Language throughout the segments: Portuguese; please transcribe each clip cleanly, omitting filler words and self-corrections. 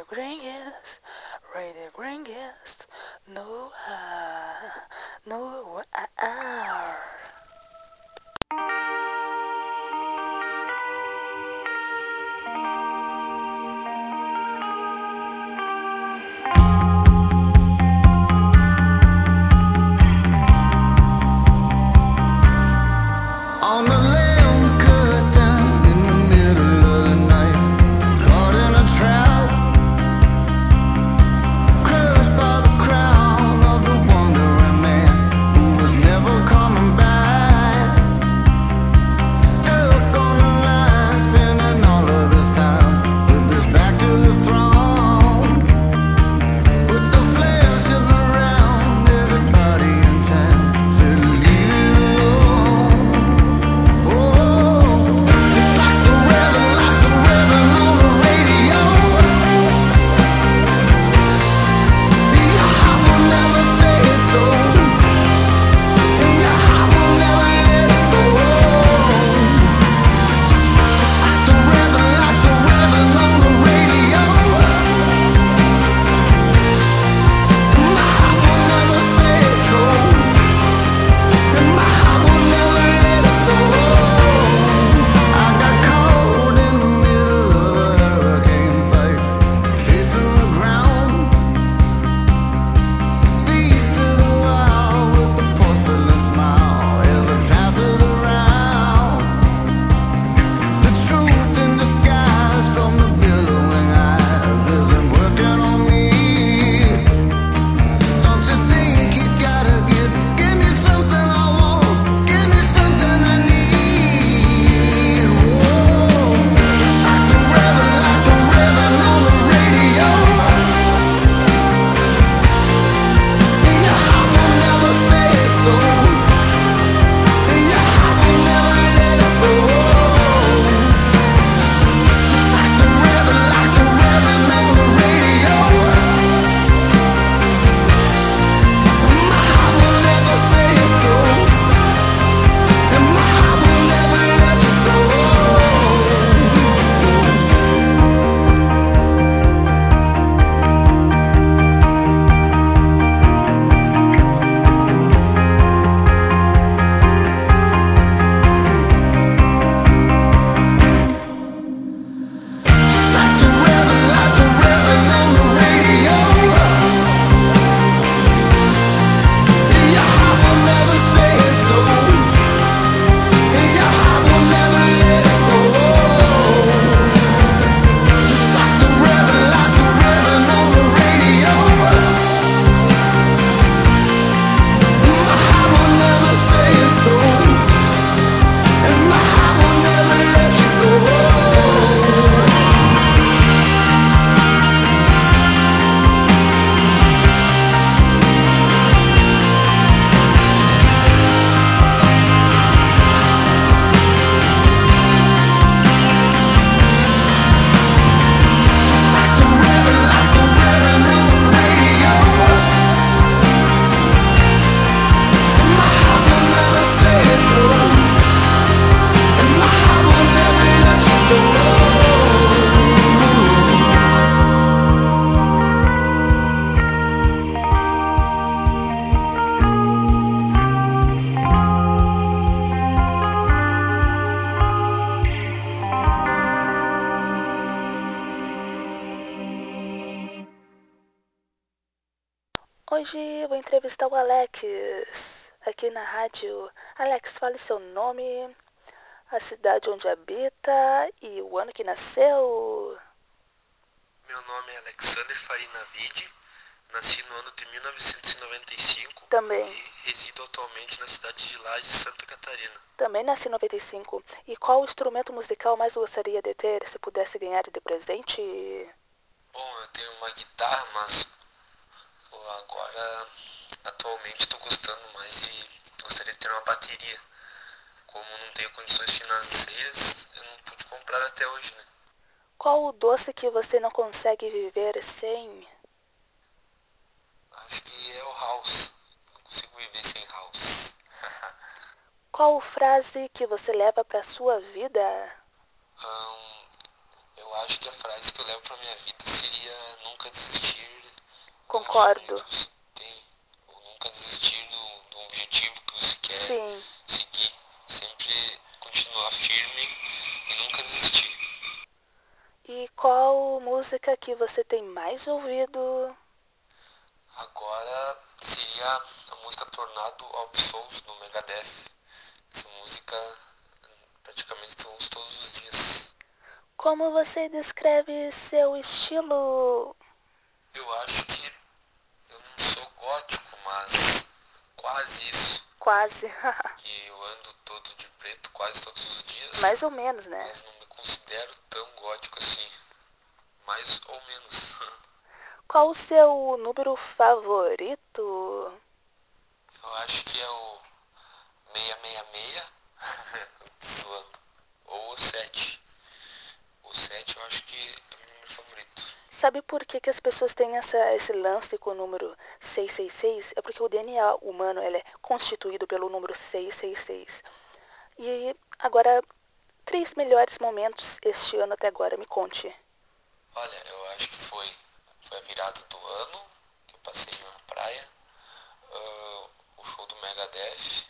Gringos, Radio Gringos, no, no, On the lamb cut down in the middle of the night, caught in a trap, crushed by the crown of the wandering man who was never coming back. Stuck on the line, spending all of his time with his back to the throne. But the flesh is around, everybody in town said leave it alone. Just like the reverend on the radio, your heart will never say so, and your heart will never let it go. Just like the reverend on the radio, my heart will never say so, and my heart will never let it go. I got caught in the middle of a hurricane fight, facing the ground, beast to the wild with the porcelain smile as it passes around. The truth in disguise from the billowing eyes isn't working on me. Don't you think you gotta give me something I want, give me something I need? Just like the reverend on the radio, and your heart will never say so, and your heart will never let it go. Just like the reverend on the radio, my heart will never say so, and my heart will never let you go. Just like the reverend on the radio, your heart will never say so, and your heart will never let it go. Just like the reverend on the radio, my heart will never say so, and my heart will never let you go. Just like the reverend on the radio, so my heart will never say so, and my heart will never let you go. Hoje vou entrevistar o Alex, aqui na rádio. Alex, fale seu nome, a cidade onde habita e o ano que nasceu. Meu nome é Alexander Farina Vide, nasci no ano de 1995 Também. e resido atualmente na cidade de Lages, Santa Catarina. Também nasci em 95. E qual instrumento musical mais gostaria de ter se pudesse ganhar de presente? Bom, eu tenho uma guitarra, mas agora atualmente estou gostando mais de... Gostaria de ter uma bateria. Como não tenho condições financeiras, eu não pude comprar até hoje, né? Qual o doce que você não consegue viver sem? Acho que é o house. Não consigo viver sem house. Qual frase que você leva para sua vida? Eu acho que que a frase que eu levo pra minha vida seria nunca desistir Concordo. do sonho que você tem, ou nunca desistir do objetivo que você quer Sim. seguir. Sempre continuar firme e nunca desistir. E qual música que você tem mais ouvido? Agora seria a música Tornado of Souls do Megadeth. Essa música praticamente eu ouço todos os dias. Como você descreve seu estilo? Eu acho que eu não sou gótico, mas quase isso. Quase. Que eu ando todo de preto quase todos os dias. Mais ou menos, né? Mas não me considero tão gótico assim. Mais ou menos. Qual o seu número favorito? Eu acho que é o 666. Tô zoando. Ou o 7. O 7 eu acho que é o meu número favorito. Sabe por que as pessoas têm esse lance com o número 666? É porque o DNA humano ele é constituído pelo número 666. E agora, 3 melhores momentos este ano até agora, me conte. Olha, eu acho que foi a virada do ano, que eu passei na praia, o show do Megadeth,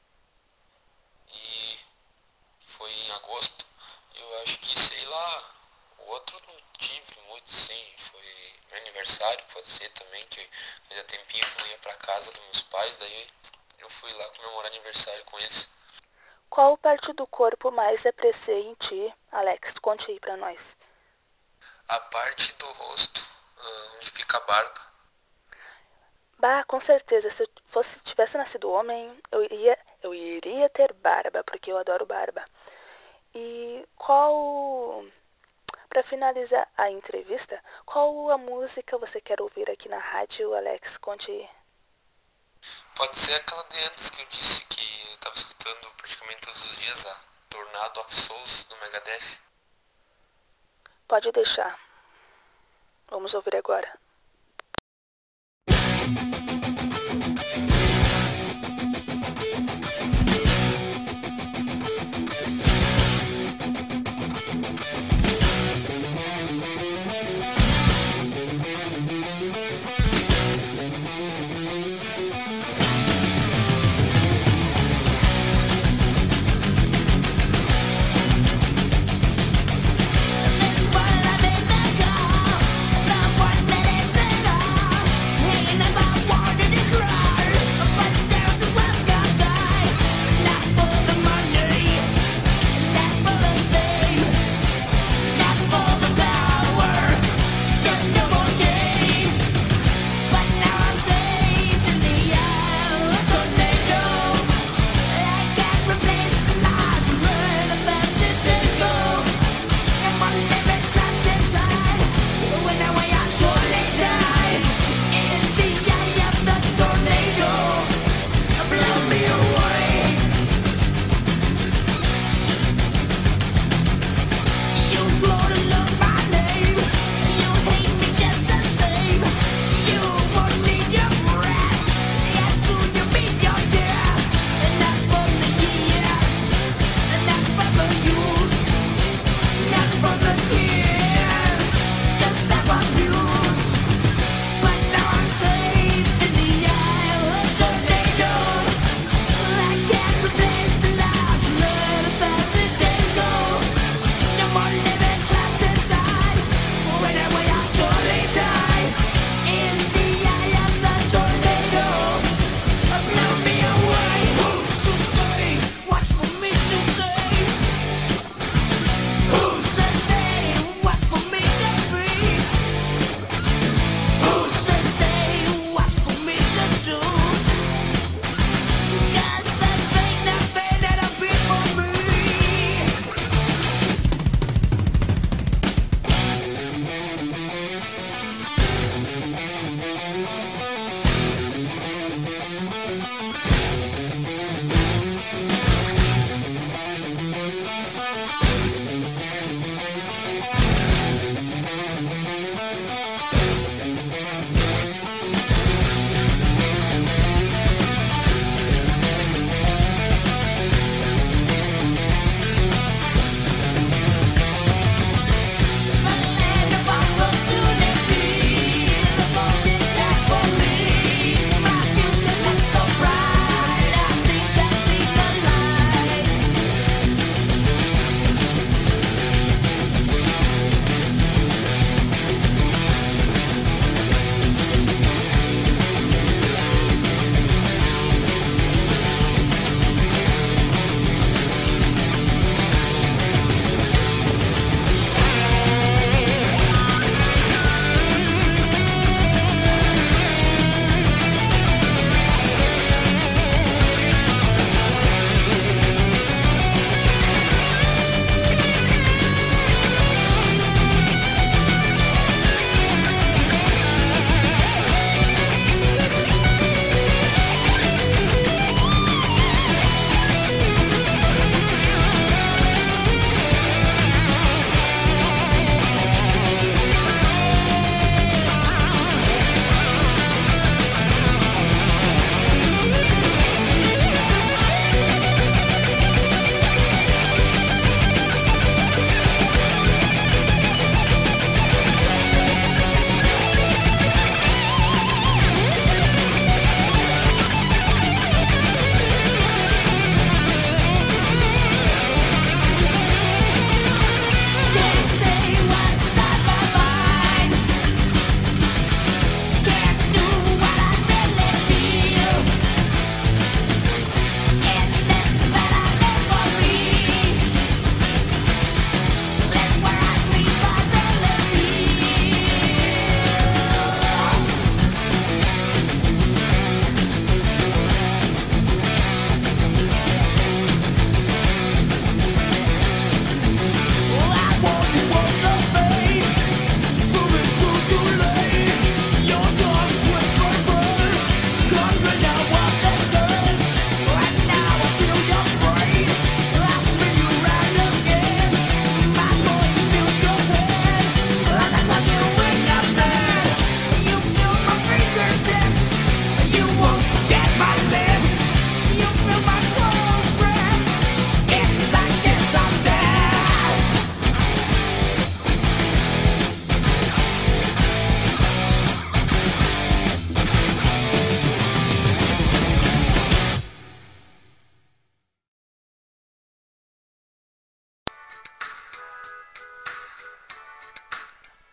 e foi em agosto. Eu acho que, sei lá, o outro não tive muito, sim, foi meu aniversário, pode ser também, que fazia tempinho que eu não ia pra casa dos meus pais, daí eu fui lá comemorar aniversário com eles. Qual parte do corpo mais aprecia em ti, Alex? Conte aí pra nós. A parte do rosto, onde fica a barba. Bah, com certeza, se eu tivesse nascido homem, eu iria ter barba, porque eu adoro barba. E para finalizar a entrevista, qual a música você quer ouvir aqui na rádio, Alex? Conte aí. Pode ser aquela de antes que eu disse que eu tava escutando praticamente todos os dias, a Tornado of Souls do Megadeth. Pode deixar. Vamos ouvir agora. This world I've been to go, ain't about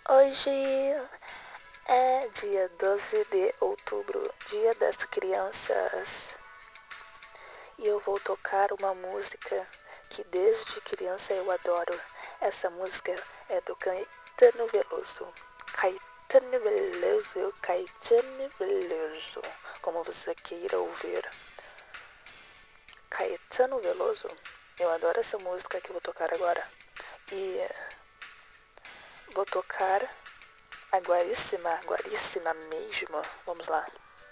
Hoje é dia 12 de outubro, Dia das Crianças. E eu vou tocar uma música que desde criança eu adoro. Essa música é do Caetano Veloso. Caetano Veloso, como você queira ouvir. Caetano Veloso. Eu adoro essa música que eu vou tocar agora. E vou tocar aguaríssima mesmo. Vamos lá.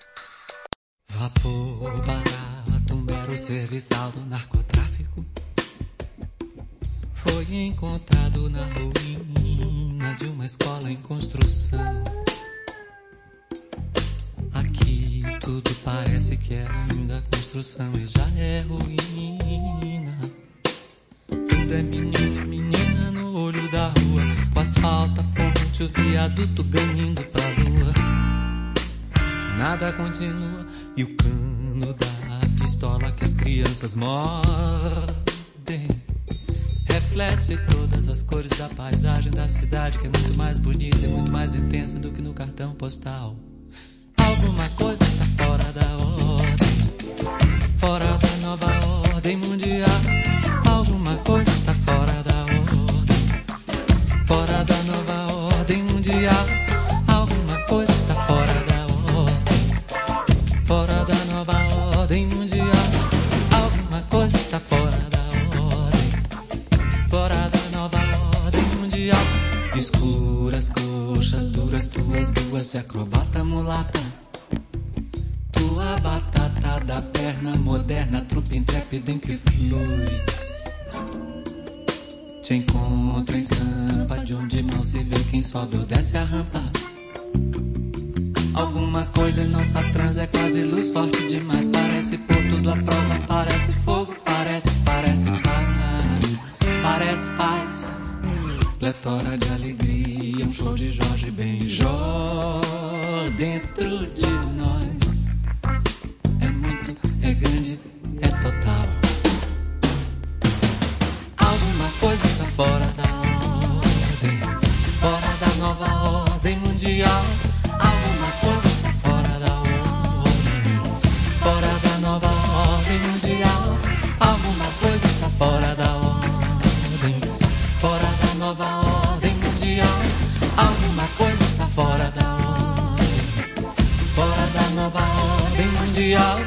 Vapor barato, um mero serviçal do narcotráfico, foi encontrado na ruína de uma escola em construção. Aqui tudo parece que é ainda construção e já é ruína. Tudo é menino e menina no olho da rua, o asfalto, a ponte, o viaduto ganhando pra lua. Nada continua e o cano da pistola que as crianças mordem reflete todas as cores da paisagem da cidade, que é muito mais bonita e muito mais intensa do que no cartão postal. Alguma coisa está fora da ordem, fora da nova ordem mundial. Alguma coisa está fora da ordem, fora da nova ordem mundial. Alguma coisa está fora da ordem, fora da nova ordem mundial. Alguma coisa está fora da ordem, fora da nova ordem mundial. Escuras coxas duras, tuas duas de acrobata mulata, tua batata da perna moderna, trupe intrépida em que flores te encontro em Sampa, de onde mal se vê quem sobe ou desce a rampa. Alguma coisa em nossa trans é quase luz forte demais, parece pôr tudo à prova, parece fogo, parece paz, parece paz, pletora de alegria, um show de Jorge Benjó dentro de nós. É muito, é grande, é total. Alguma coisa está fora da ordem, fora da nova ordem mundial. Alguma coisa está fora da ordem, fora da nova ordem mundial. Alguma coisa está fora da ordem, fora da nova ordem mundial. Alguma coisa está fora da ordem, fora da nova ordem mundial.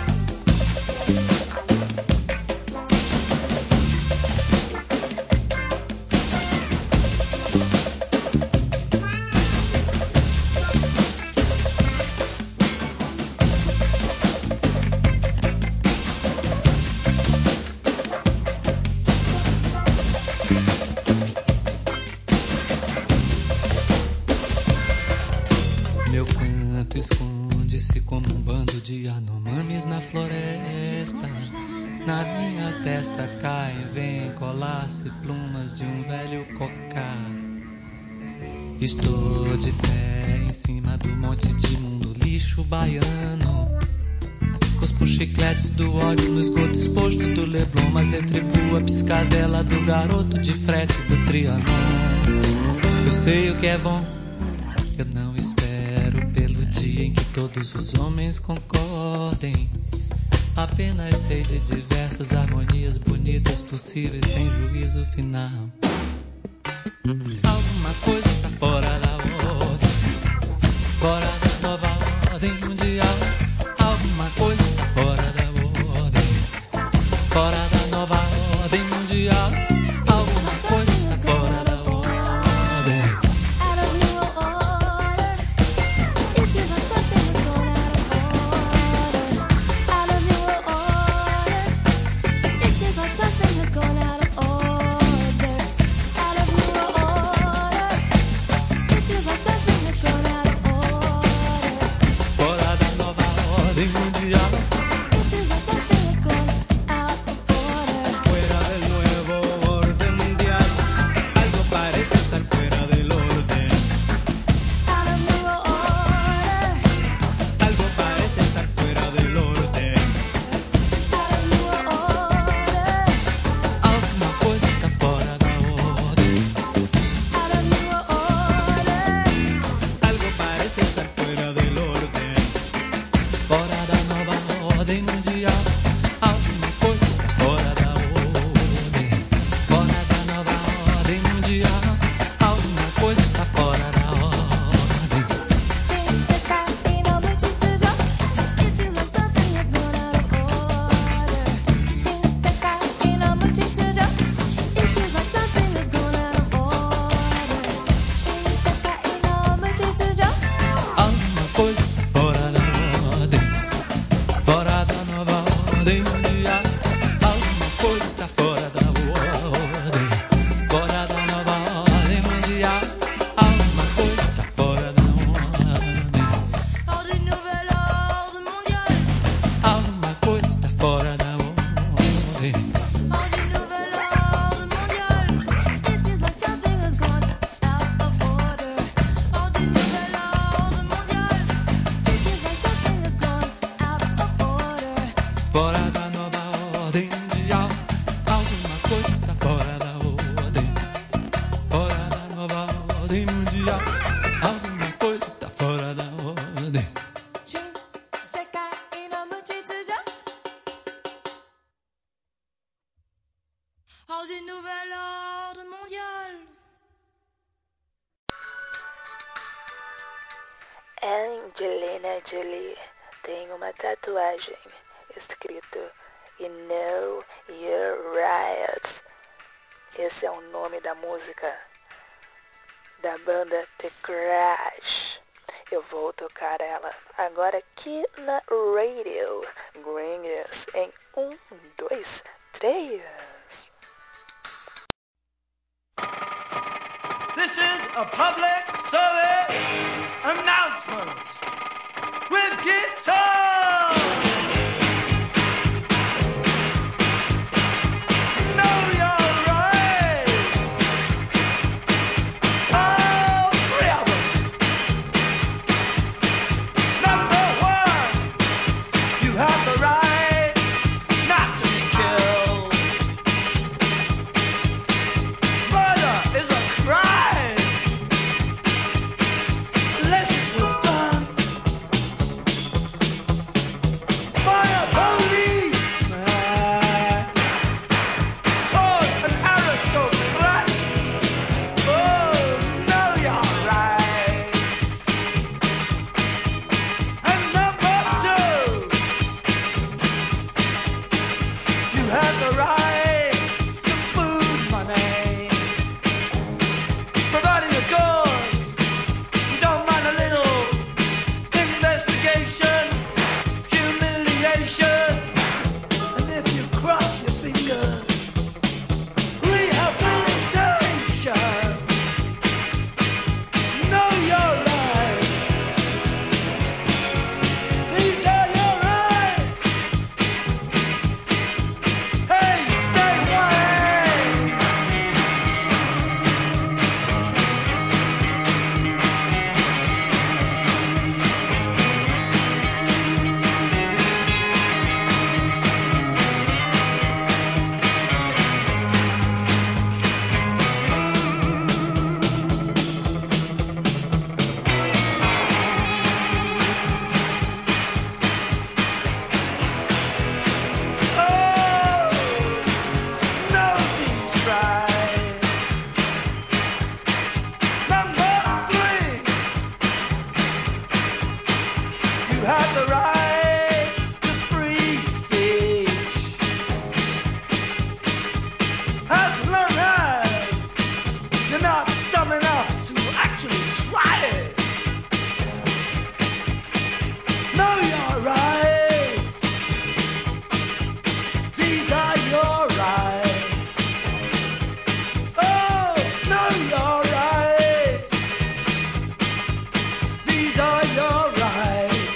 Meu canto esconde-se como um bando de anomames na floresta. Na minha testa caem, vêm colar-se plumas de um velho cocá. Estou de pé em cima do monte de mundo lixo baiano. Cuspo chicletes do ódio no esgoto exposto do Leblon, mas retribuo a piscadela do garoto de frete do Trianon. Eu sei o que é bom, eu não espero pelo dia em que todos os homens concordem. Apenas sei de diversas harmonias bonitas possíveis sem juízo final. Alguma coisa está fora da ordem, fora da nova ordem mundial. Alguma coisa está fora da ordem, fora da nova ordem mundial. Alguma coisa está fora da ordem. Out of new order, it seems like something has gone out of order. Out of new order, it seems like something has gone out of order. Out of new order, hors du nouvel ordre mondial. Angelina Jolie tem uma tatuagem escrito You Know You're Right. Esse é o nome da música da banda The Crash. Eu vou tocar ela agora aqui na Radio Gringos em 1, 2, 3. This is a public service announcement with guitar. Know your rights. All three of them. Number one, you have the right not to be killed. Murder is a crime unless it was done by a policeman or an aristocrat. Oh, know your rights. And number two, you have the right to food money, providing a cause. You don't mind a little investigation, humiliation, and if you cross your fingers, rehabilitation. Know your rights. These are your rights. Hey, say Wayne. Oh, know these rights. Number three, you have the right to free speech, as long as you're not dumb enough to actually try it. Know your rights. These are your rights. Oh, know your rights. These are your rights.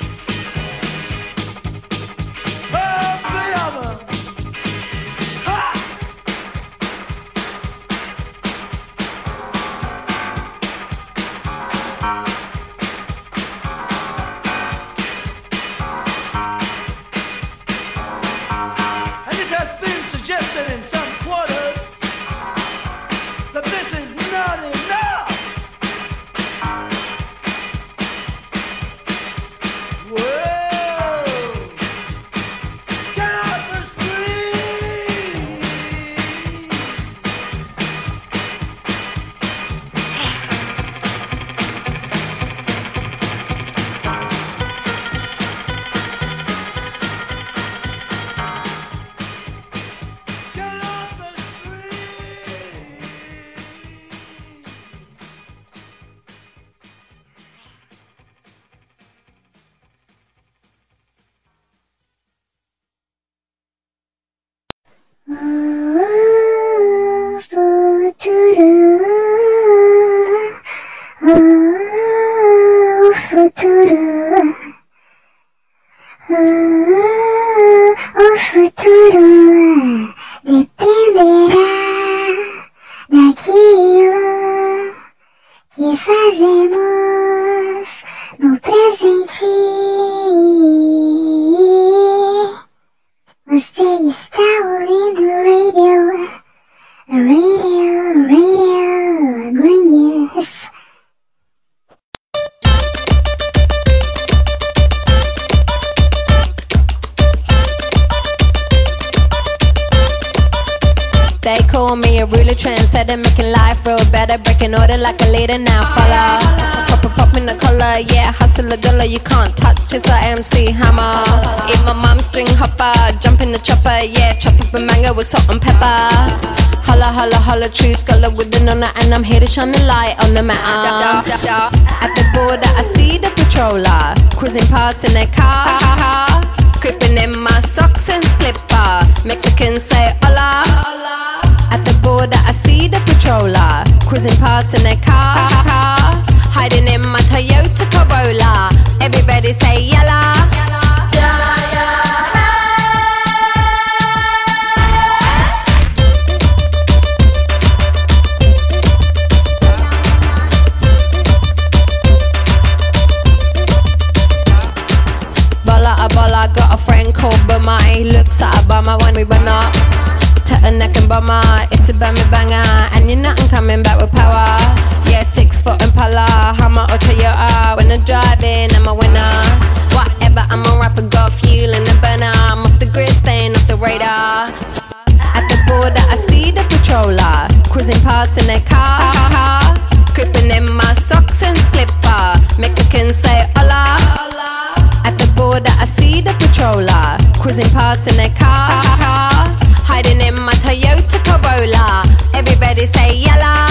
All three of them. Ha! And it has been suggested in some quarters that this is not enough. Whoa! Get off the street! Get off the street! O futuro dependerá daquilo que fazemos no presente. Você está ouvindo Radio Gringos. They call me a ruler, trendsetter, making life real better, breaking order like a leader now. Follow, pop in the collar, yeah, hustle a dollar, you can't touch, it's a MC Hammer. Eat my mom string hopper, jump in the chopper, yeah, chop up a mango with salt and pepper. Holla, holla, holla, true scholar with the nonna, and I'm here to shine the light on the matter. At the border, I see the patroller, cruising past in their car, creeping in my socks and slipper. Mexicans say hola. At the border, I see the patroller, cruising past in their car, hiding in my Toyota Corolla. Everybody say yalla. Bola, got a friend called Bummer. He looks at a bummer when we run up. Neck and bummer, it's a bammy banger, and you're nothing coming back with power. Yeah, 6 foot Impala, Hummer or Toyota. When I'm driving, I'm a winner. Whatever, I'm a rapper, got fuel in the burner. I'm off the grid, staying off the radar. At the border, I see the patroller, cruising past in their car, creeping in my socks and slipper. Mexicans say hola. At the border, I see the patroller, cruising past in their car, hiding in my Toyota Corolla. Everybody say yalla.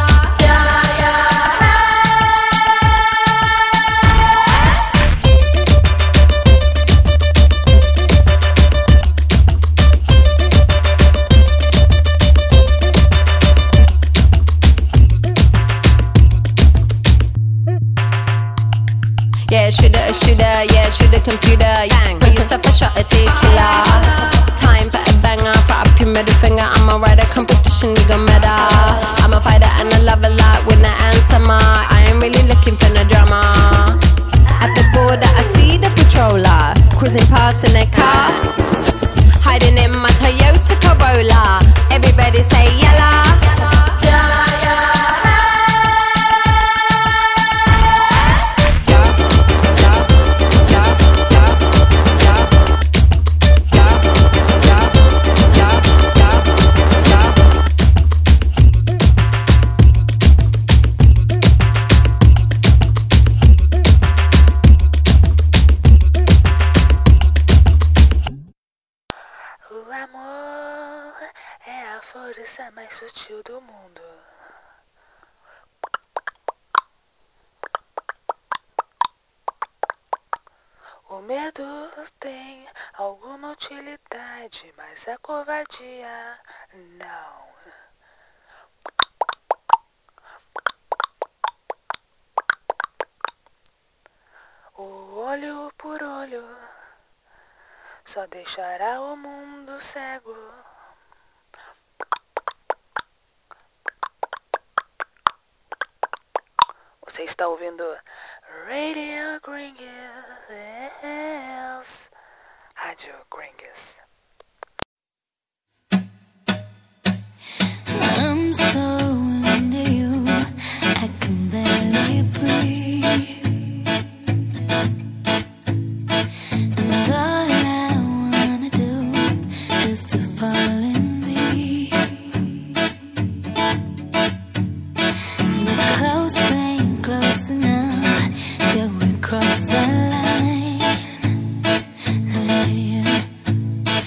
Yeah, shooter, yeah, shoot the computer. Bang, pour yourself a shot of tequila. Time for a banger, for up your middle finger. I'm a rider, competition, you gon' matter. I'm a fighter and I love a lot, winner and summer. I ain't really looking for no drama. At the border, I see the patroller, cruising past in their car, hiding in my Toyota Corolla. Everybody say yalla. O amor é a força mais sutil do mundo. O medo tem alguma utilidade, mas a covardia não. O olho por olho só deixará o mundo cego. Você está ouvindo Radio Gringos, Rádio Gringos. I'm so into you, I can barely breathe. And all I wanna do is to fall in deep. We're close, ain't close enough till we cross the line. Yeah.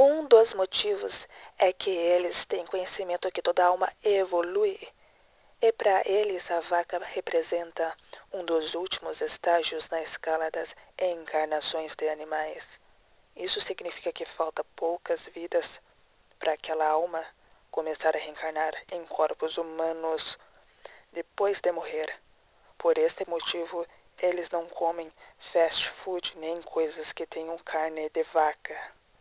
Um dos motivos é que eles têm conhecimento que toda alma evolui. E para eles a vaca representa um dos últimos estágios na escala das encarnações de animais. Isso significa que falta poucas vidas para aquela alma começar a reencarnar em corpos humanos depois de morrer. Por este motivo, eles não comem fast food nem coisas que tenham carne de vaca.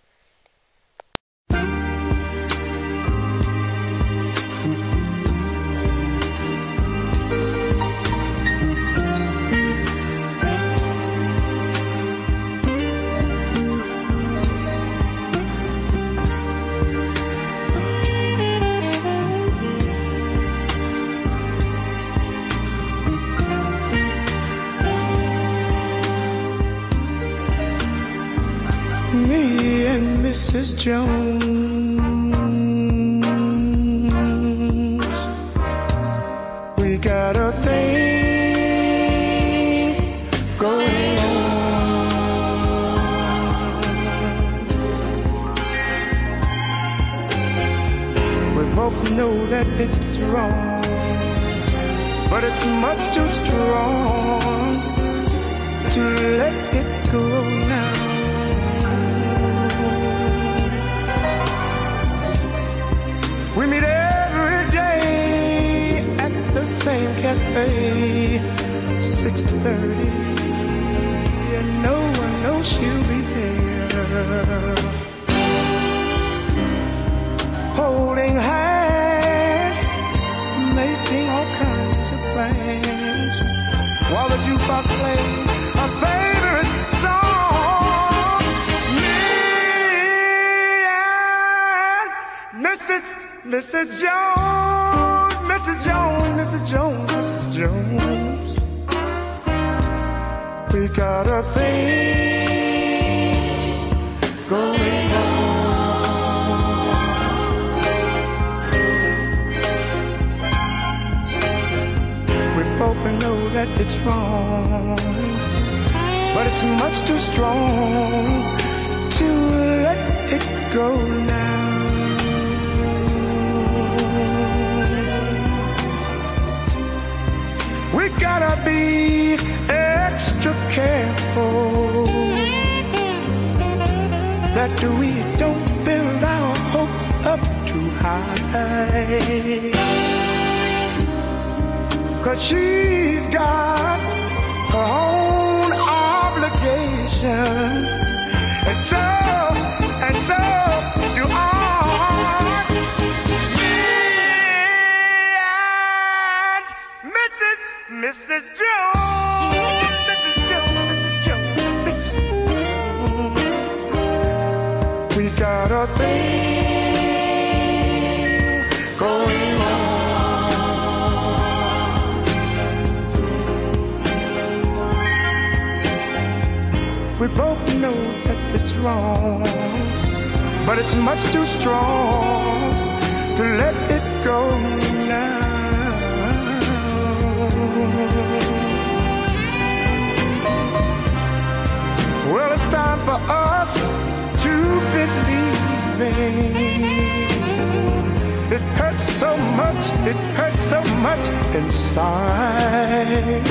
Me and Mrs. Jones, we got a thing going on. We both know that it's wrong, but it's much too strong to let it go now. We meet every day at the same cafe, 6:30, and no one knows she'll be there. Holding hands, making all kinds of plans, while the jukebox plays a favorite song. Me and Mrs. Jones, Mrs. Jones, Mrs. Jones, Mrs. Jones, we got a thing going on. We both know that it's wrong, but it's much too strong to let it go now. We gotta be extra careful that we don't build our hopes up too high, 'cause she's got her own obligations, and so do I. Mrs. Jones, Mrs. Jones, Mrs. Jones, Mrs. Jones, we got a thing going on. We both know that it's wrong, but it's much too strong to let it go now. Well, it's time for us to believe. It hurts so much inside.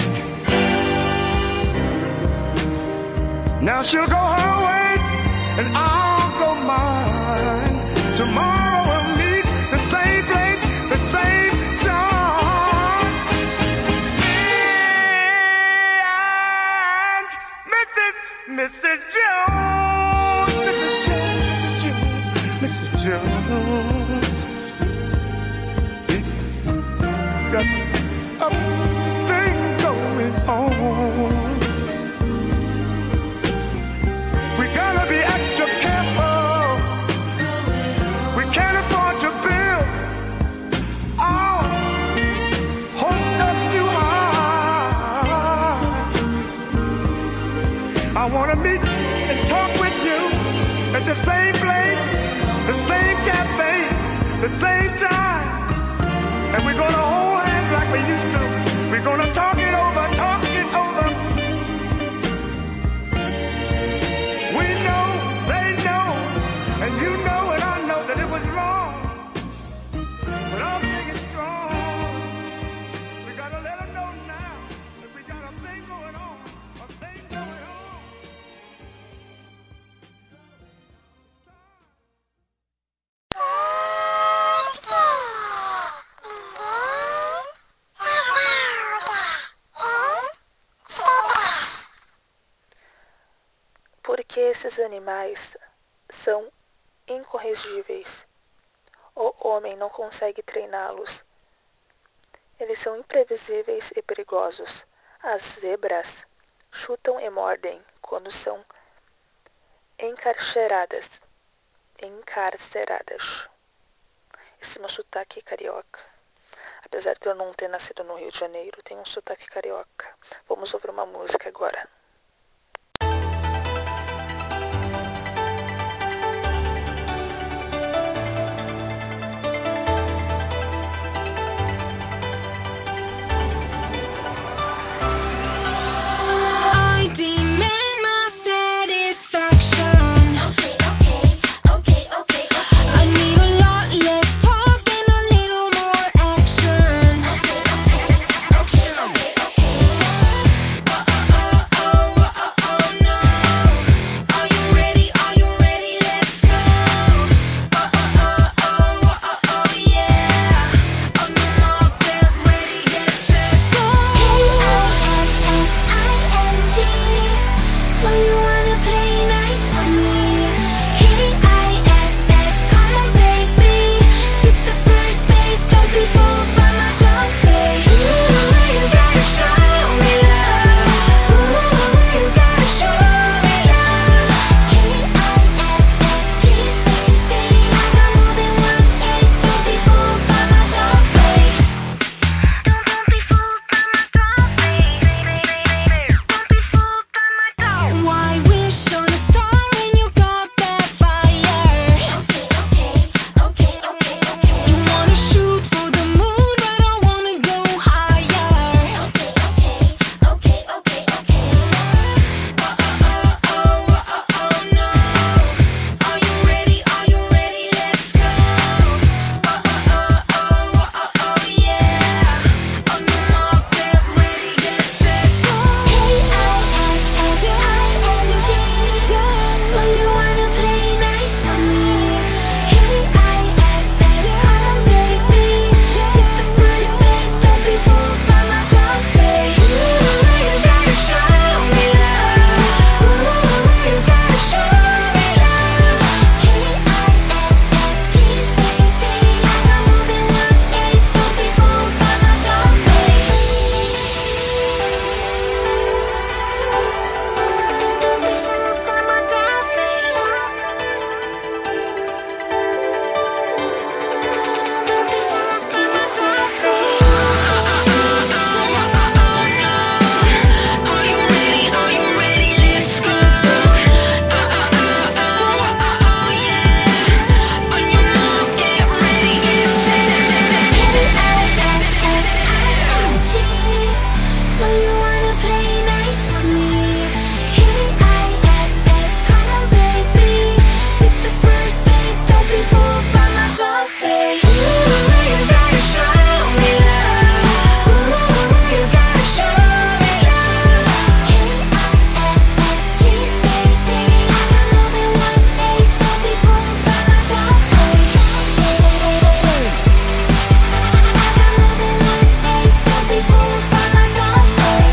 Now she'll go her way and I'll go mine. Tomorrow we'll meet the same place, the same time. Me and Mrs. Jones, Mrs. Jones, Mrs. Jones, Mrs. Jones. Got a thing going on. We gotta be extra careful. We can't afford to build our hopes up too high. I wanna meet and talk with you at the same place, the same cafe, Esses animais são incorrigíveis. O homem não consegue treiná-los. Eles são imprevisíveis e perigosos. As zebras chutam e mordem quando são encarceradas. Esse é meu sotaque carioca. Apesar de eu não ter nascido no Rio de Janeiro, tem um sotaque carioca. Vamos ouvir uma música agora. I demand my satisfaction. I need a lot less talk and a little more action. Oh no. Are you ready? Are you ready? Let's go. Oh yeah. On your mark, get ready, get set, go. K-I-S-S-I-N-G. So you wanna play nice with me? K-I-S-S, come on baby. Skip the first base, don't be fooled by my dumb face. Ooh, you gotta show me love. Ooh, you gotta show me love. K-I-S-S, kiss baby. I got more than one ace, don't be fooled by my dumb face. Don't be fooled by my dumb face. Don't be fooled by my dumb. Why wish on a star when you got that fire? You wanna shoot for the moon, but I wanna go higher. Oh no. Are you ready? Are you ready? Let's go. Oh yeah. On your mark, get ready, get set, go. K-I-S-S-I-N-G. So you wanna play nice with me? K-I-S-S, come on baby. Skip the first base, don't be fooled by my dumb face. Ooh, you gotta show me love. Ooh, you gotta show me love. K-I-S-S, kiss baby. I got more than one ace, don't be fooled by my dumb face. Don't be fooled by my dumb face. Don't be fooled by my soft face. Are you ready? Are you ready? Let's go. Oh yeah. On your mark, get ready, get set. K-I-S-S-I-N-G. So you wanna play nice with me? K-I-S-S, come on baby. Skip the first base, don't be fooled by my dumb face. Ooh, you gotta show me love. Ooh, you gotta show me love. K-I-S-S, kiss baby. I got more than one ace, don't be fooled by my dumb face. Don't be fooled by my dumb face.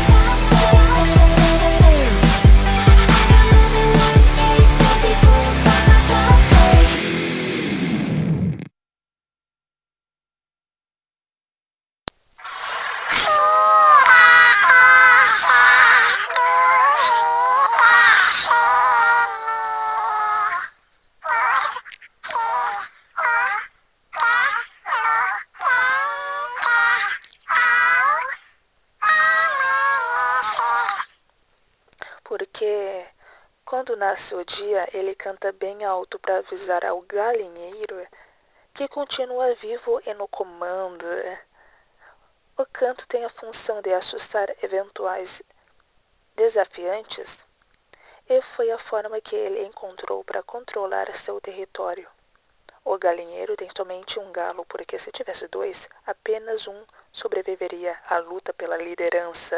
Porque quando nasce o dia, ele canta bem alto para avisar ao galinheiro que continua vivo e no comando. O canto tem a função de assustar eventuais desafiantes, e foi a forma que ele encontrou para controlar seu território. O galinheiro tem somente um galo, porque se tivesse dois, apenas um sobreviveria à luta pela liderança.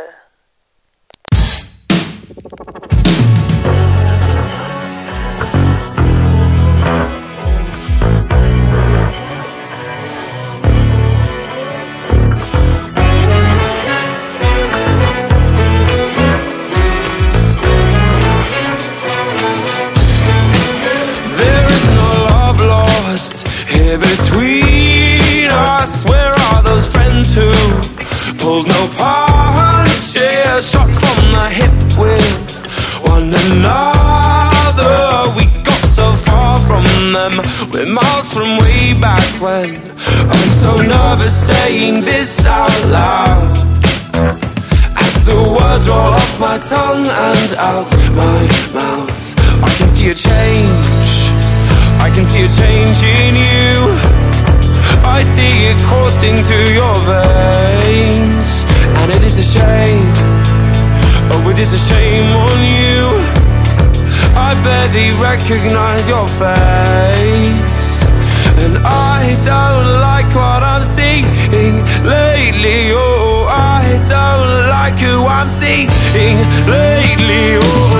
way back when. I'm so nervous saying this out loud, as the words roll off my tongue and out my mouth. I can see a change, I can see a change in you. I see it coursing through your veins, and it is a shame, oh it is a shame on you. I barely recognize your face, and I don't like what I'm seeing lately. Oh, I don't like who I'm seeing lately. Oh,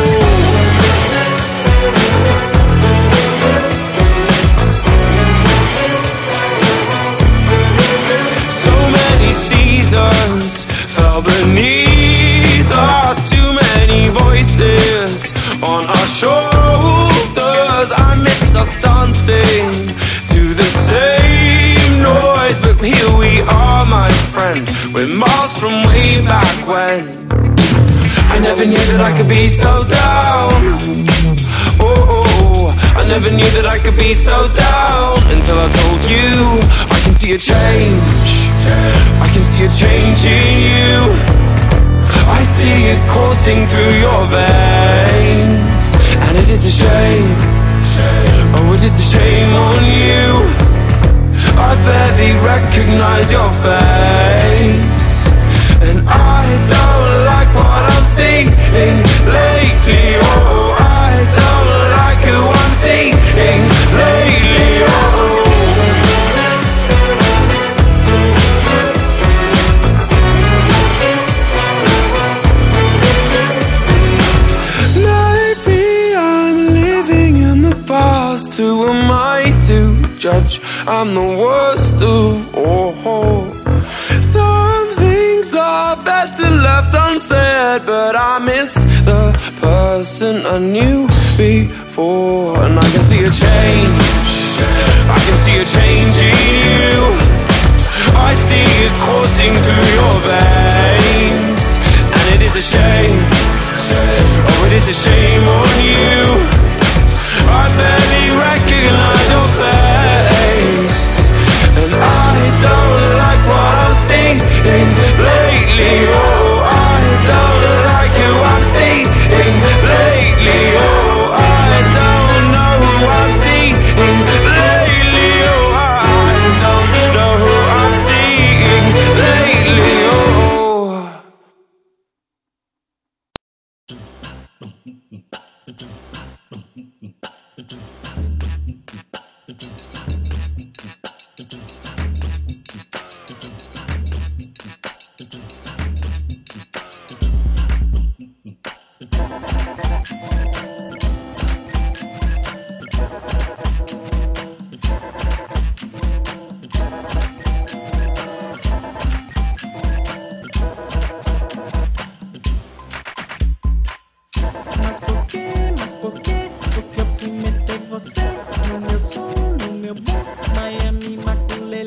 so many seasons fell beneath us, too many voices on our shoulders. I miss us dancing to the same noise, but here we are, my friend. We're miles from way back when. I never knew that I could be so down. Oh, I never knew that I could be so down until I told you. I can see a change, I can see a change in you. I see it coursing through your veins, and it is a shame, oh it is a shame on you. I barely recognize your face, and I don't like what I'm seeing lately. Oh, I don't like who I'm seeing lately. Oh, maybe I'm living in the past. Who am I to judge? I'm the worst of all. Some things are better left unsaid, but I miss the person I knew before. And I can see a change, I can see a change in you. I see it coursing through your veins, and it is a shame, oh it is a shame on you. I barely recognize your face, and I don't like what I'm seeing lately. Oh, I don't like who I'm seeing lately. Oh, I don't know who I'm seeing lately. Oh, I don't know who I'm seeing lately. Oh. Mas por quê? Porque eu fui meter você no meu som, no meu bom Miami Maculê.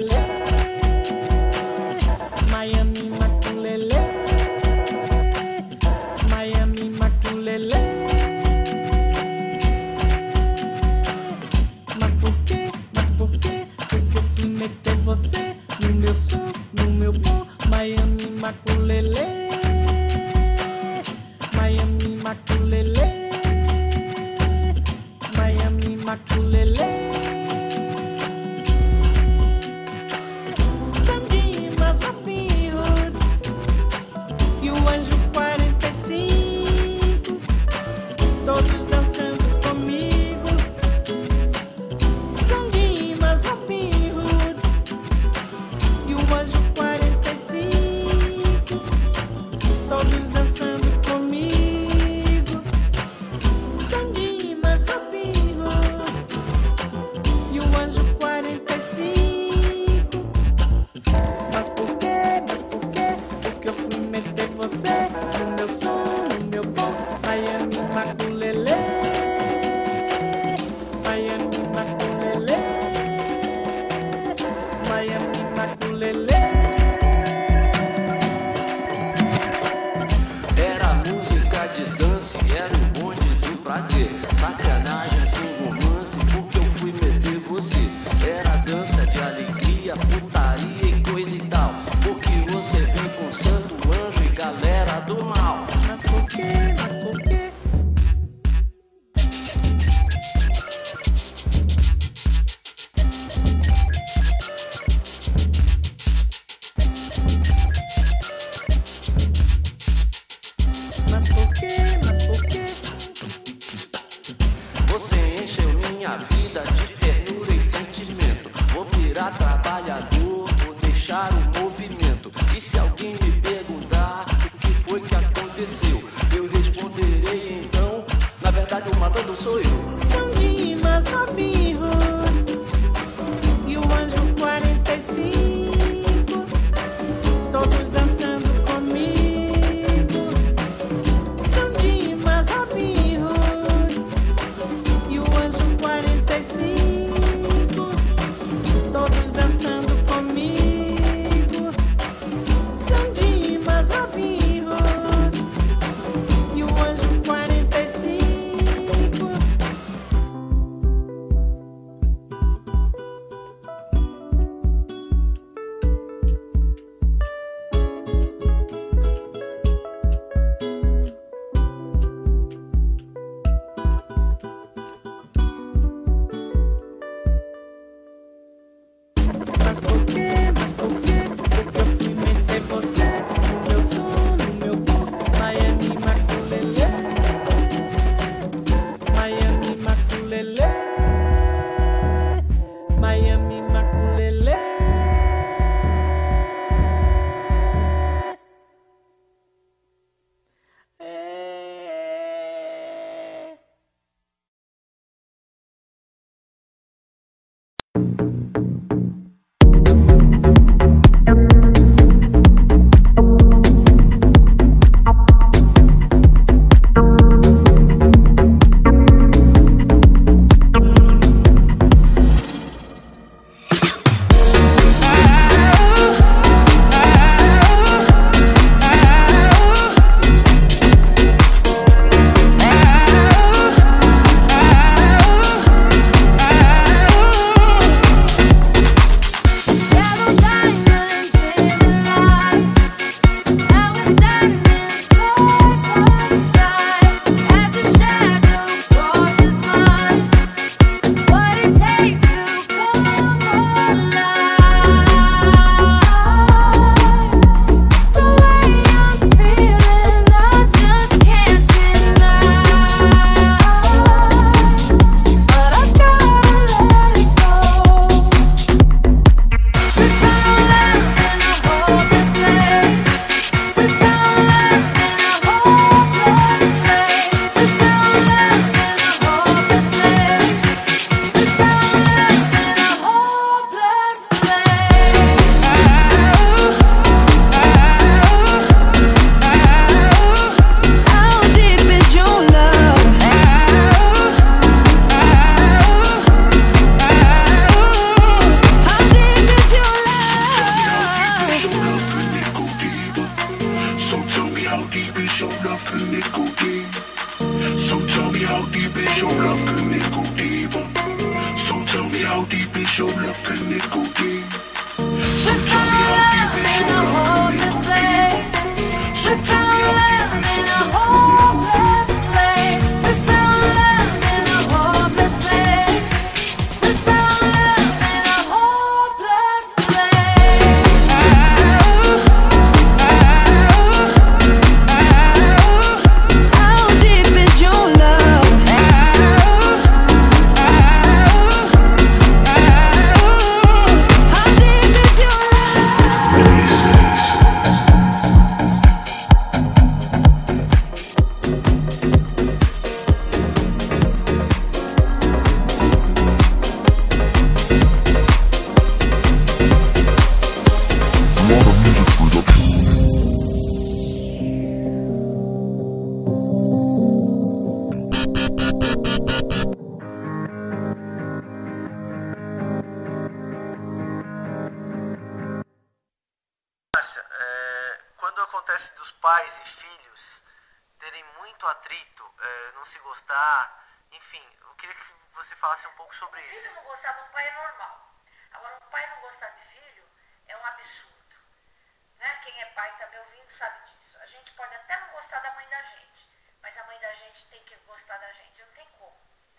acontece dos pais e filhos terem muito atrito, não se gostar, enfim, eu queria que você falasse um pouco sobre isso. Filho não gostar de um pai é normal. Agora, um pai não gostar de filho é um absurdo. Né? Quem é pai está me ouvindo sabe disso. A gente pode até não gostar da mãe da gente, mas a mãe da gente tem que gostar da gente, não tem como.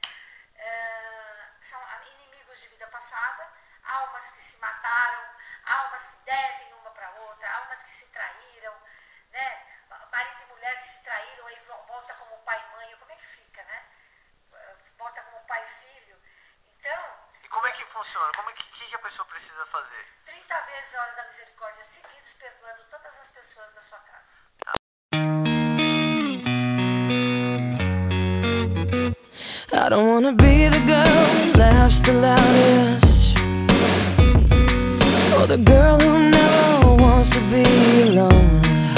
São inimigos de vida passada, almas que se mataram, almas que devem uma para outra, almas que se traíram, né? Marido e mulher que se traíram, aí volta como pai e mãe, como é que fica, né? Volta como pai e filho. Então... E como é que funciona? Como é que a pessoa precisa fazer? 30 vezes a hora da misericórdia seguidos, perdoando todas as pessoas da sua casa. I don't wanna be the girl who laughs the loudest, or the girl who never wants to be alone.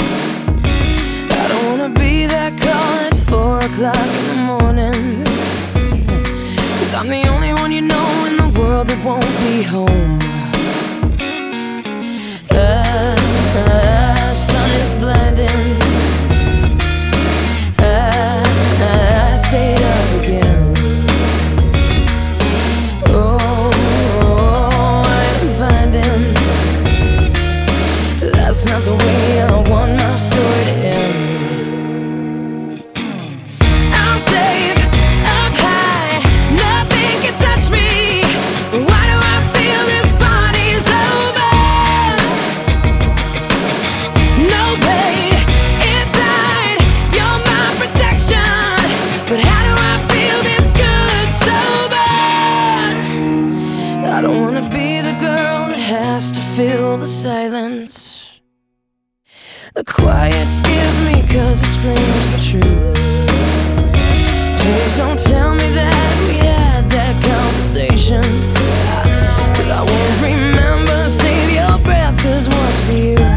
I don't wanna be that call at 4 o'clock in the morning, 'cause I'm the only one you know in the world that won't be home. Sun is blinding, I stayed up again. That's not the way I want my story to end. I'm safe up high, nothing can touch me. Why do I feel this party's over? No pain inside, you're my protection. But how do I feel this good sober? I don't wanna be the girl that has to fill the silence. The quiet scares me 'cause it screams the truth. Please don't tell me that we had that conversation, 'cause I won't remember. Save your breath, 'cause what's the use?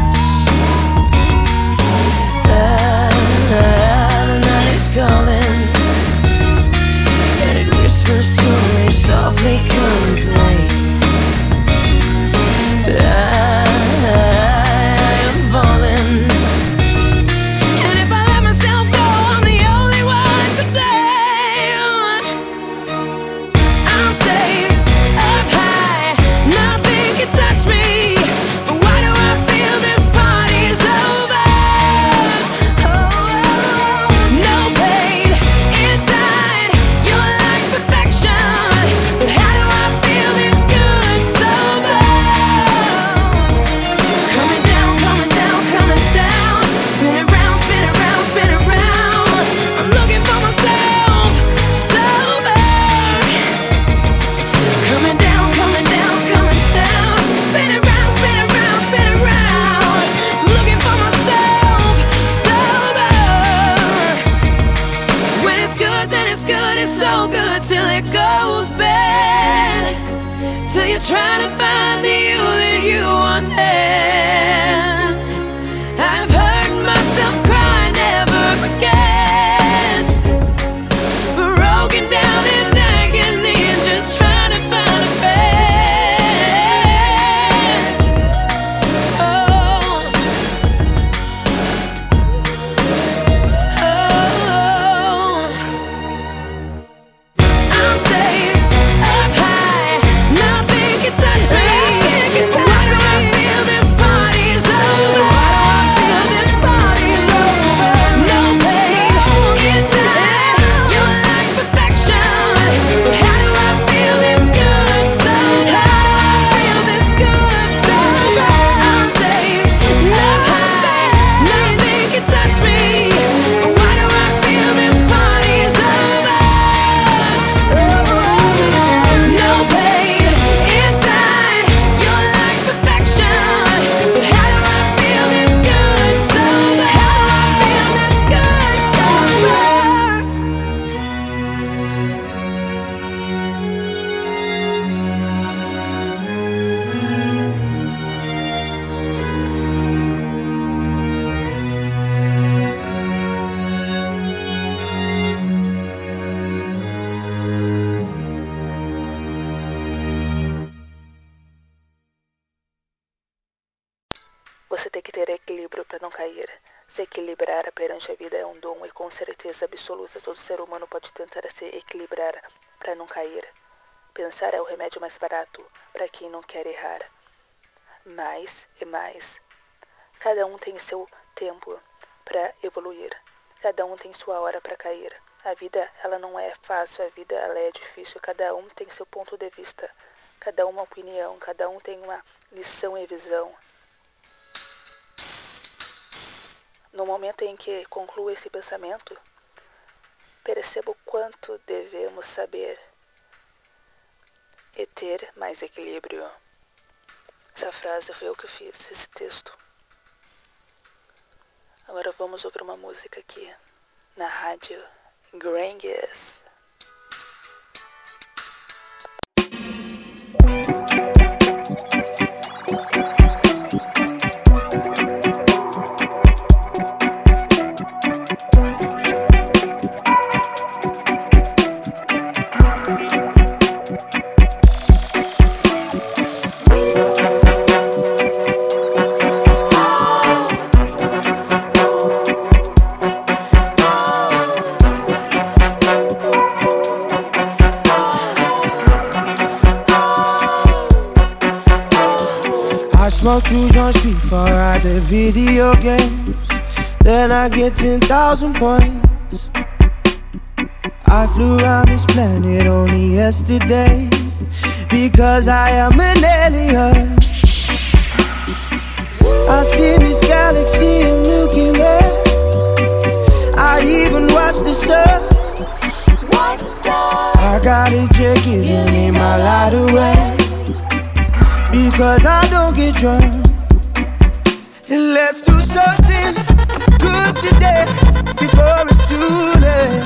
The night is calling, and it whispers to me softly, come play. Touch me. Você tem que ter equilíbrio para não cair. Se equilibrar perante a vida é um dom e com certeza absoluta todo ser humano pode tentar se equilibrar para não cair. Pensar é o remédio mais barato para quem não quer errar. Mais e mais. Cada um tem seu tempo para evoluir. Cada um tem sua hora para cair. A vida, ela não é fácil, a vida, ela é difícil. Cada um tem seu ponto de vista. Cada uma opinião, cada um tem uma lição e visão. No momento em que concluo esse pensamento, percebo quanto devemos saber e ter mais equilíbrio. Essa frase foi eu que fiz, esse texto. Agora vamos ouvir uma música aqui, na rádio Grangues. Smoke 2 joints before I play video games. Then I get 10,000 points. I flew around this planet only yesterday because I am an alien. I seen this galaxy in Milky Way. I even watched the sun. I got a jet giving me my light away because I don't get drunk. And let's do something good today before it's too late.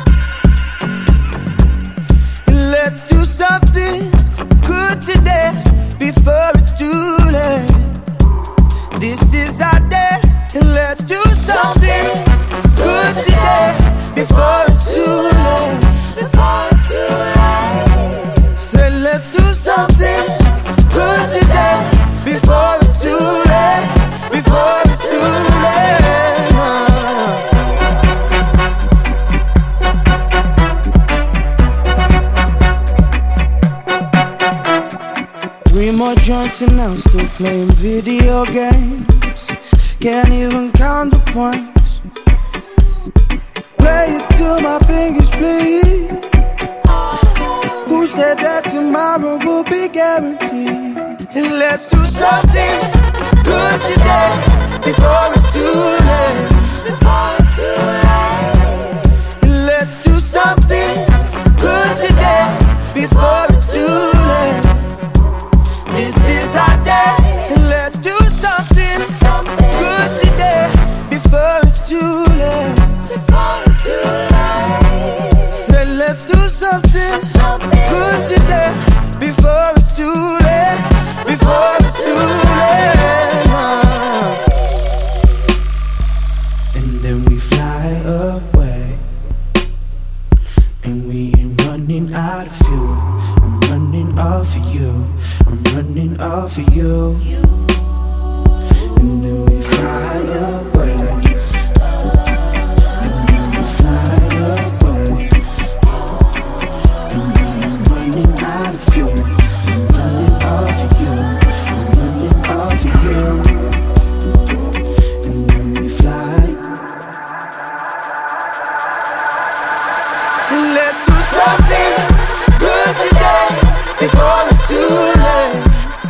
And let's do something good today before it's too late. This is our day. And let's do something good today before it's too late. Before it's too late. Say let's do something good today before it's too late. Before it's too late. Three more joints and I'm still playing video games. Can't even count the points. Play it till my fingers bleed. Who said that tomorrow will be guaranteed? And let's do something good today before it's too late. Before it's too late. And let's do something good today before it's too late. This is our day. And let's do something good today before it's too late. Before it's too late. Say let's do something good today before it's too late. Before it's too late. And then we fly away. And we ain't running out of fuel. I'm running off of you. I'm running off of you. And then we fly away. And then we fly away. And I'm running out of fuel. I'm running off of you. I'm running off of you. And then we fly. And let's do something good today before it's too late.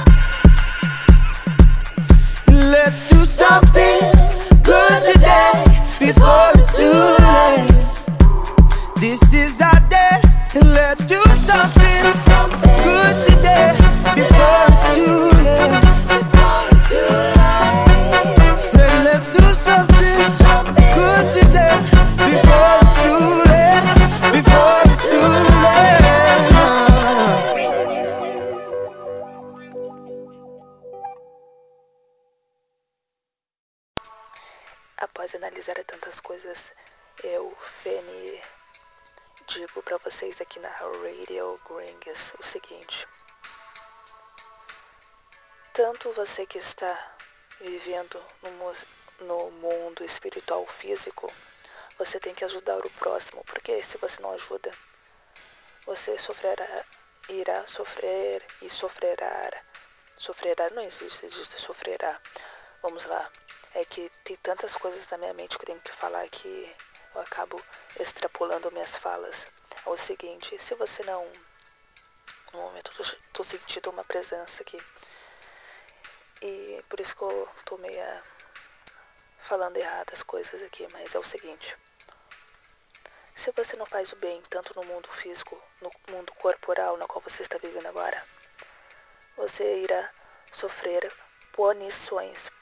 And let's do something good today before it's too late. This is our day. And let's do something good today before it's too late. Before it's too late. Say let's do something good today before it's too late. Before it's too late. Após analisar tantas coisas, eu, Femi, digo para vocês aqui na Radio Grangues o seguinte: tanto você que está vivendo no mundo espiritual físico, você tem que ajudar o próximo, porque se você não ajuda, você irá sofrer e sofrerá. Sofrerá não existe sofrerá. Vamos lá. É que tem tantas coisas na minha mente que eu tenho que falar que eu acabo extrapolando minhas falas. É o seguinte, se você não... No momento eu tô sentindo uma presença aqui. E por isso que eu tô meio falando errado as coisas aqui, mas é o seguinte. Se você não faz o bem, tanto no mundo físico, no mundo corporal no qual você está vivendo agora, você irá sofrer punições.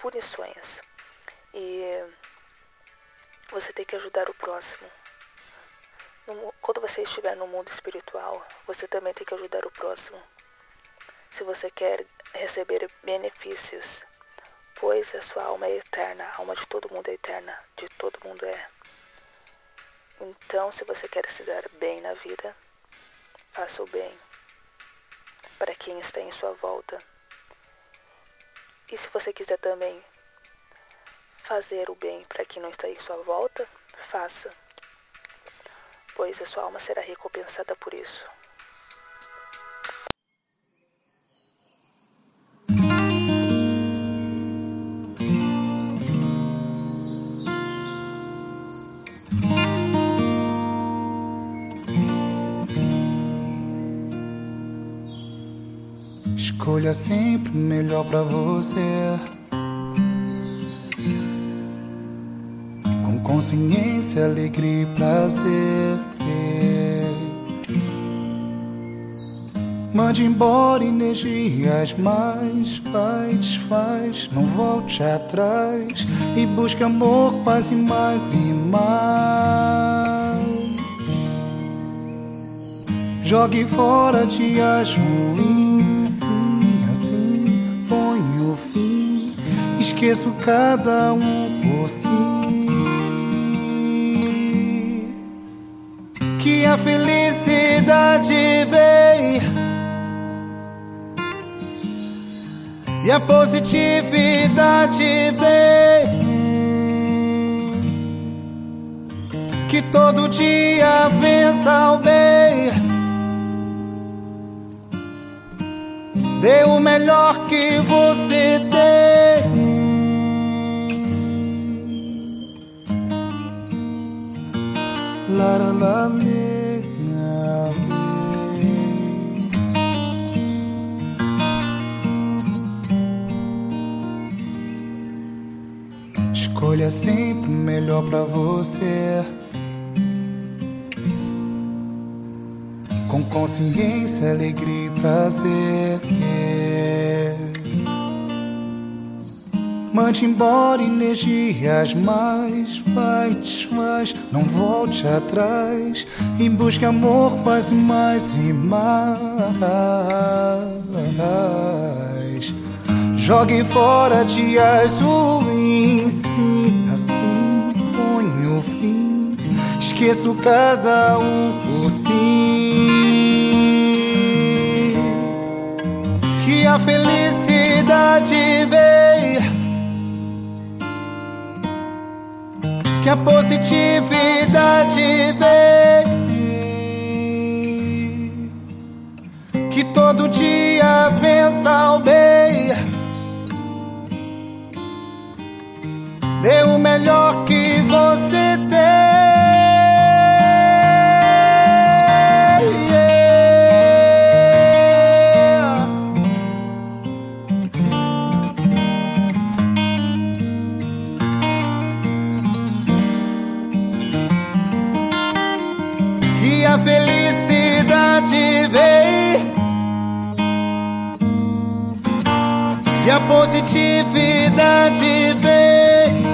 E você tem que ajudar o próximo. Quando você estiver no mundo espiritual, você também tem que ajudar o próximo. Se você quer receber benefícios, pois a sua alma é eterna, a alma de todo mundo é eterna, de todo mundo é. Então, se você quer se dar bem na vida, faça o bem para quem está em sua volta. E se você quiser também fazer o bem para quem não está em sua volta, faça, pois a sua alma será recompensada por isso. Escolha sempre o melhor pra você, com consciência, alegria e prazer. Mande embora energias mais, desfaz, não volte atrás e busque amor, paz e mais e mais. Jogue fora dias ruins, sim, assim ponho o fim. Esqueço cada um por si. Que a felicidade vem e a positividade vem. Que todo dia vença o bem. Dê o melhor que você tem. La la la la. Escolha sempre o melhor pra você, com consciência, alegria e prazer. Mande embora energias mais, desfaz, não volte atrás e busque amor, paz e mais e mais. Jogue fora dias ruins, sim, assim ponho o fim. Esqueço cada um por si. Que a felicidade vem, que a positividade vem. Que todo dia vença o bem. Dê o melhor que você tem. E a felicidade vem e a positividade vem.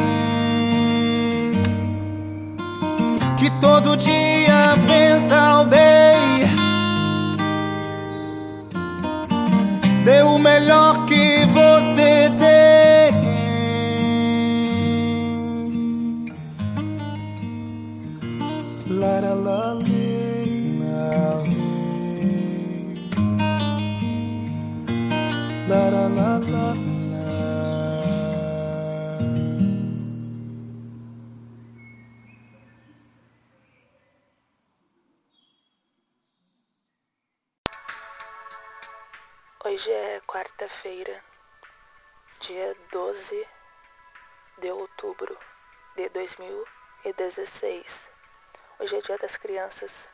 Que todo dia vença o bem. Dê o melhor que você tem. La la la la. La la la la la. quarta-feira, dia 12 de outubro de 2016. Hoje é dia das crianças.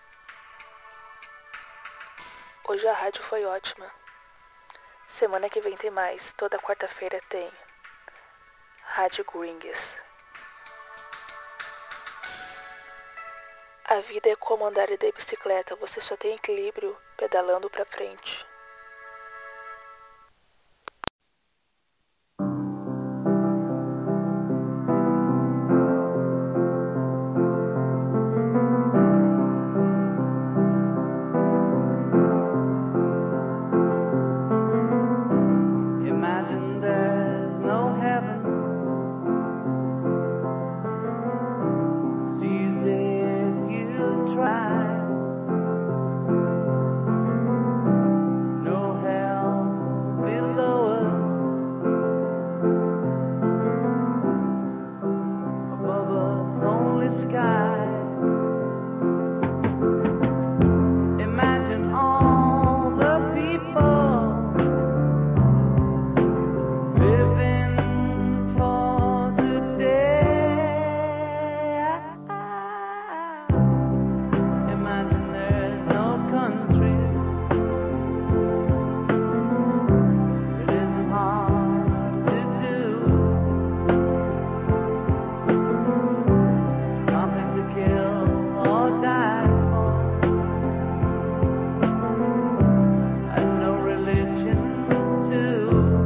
Hoje a rádio foi ótima. Semana que vem tem mais. Toda quarta-feira tem Rádio Gringues. A vida é como andar de bicicleta. Você só tem equilíbrio pedalando pra frente. Imagine there's no heaven. It's easy if you try. No hell below us. Above us only sky. Imagine all the people living for today. Imagine there's no countries. It isn't hard to do. Nothing to kill or die for, and no religion too.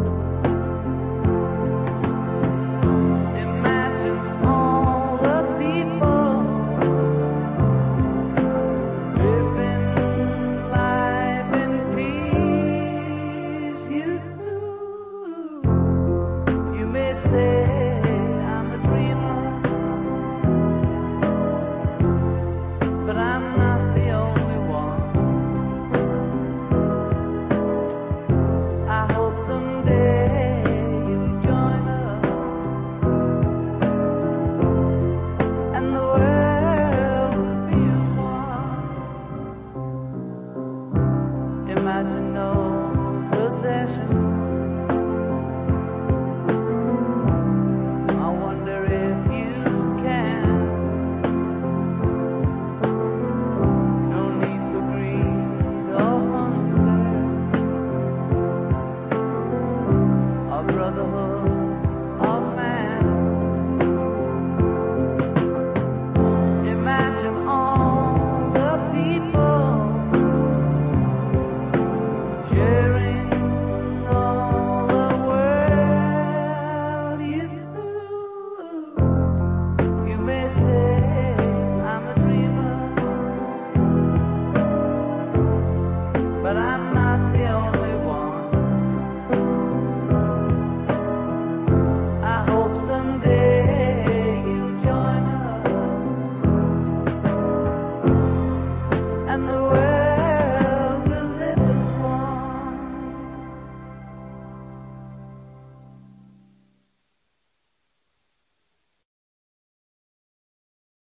Imagine all the people living life in peace. You may say I'm a dreamer, but I'm not the only one. I hope someday you'll join us, and the world will be one. Imagine no possessions. I wonder if you can. No need for greed or hunger, or brotherhood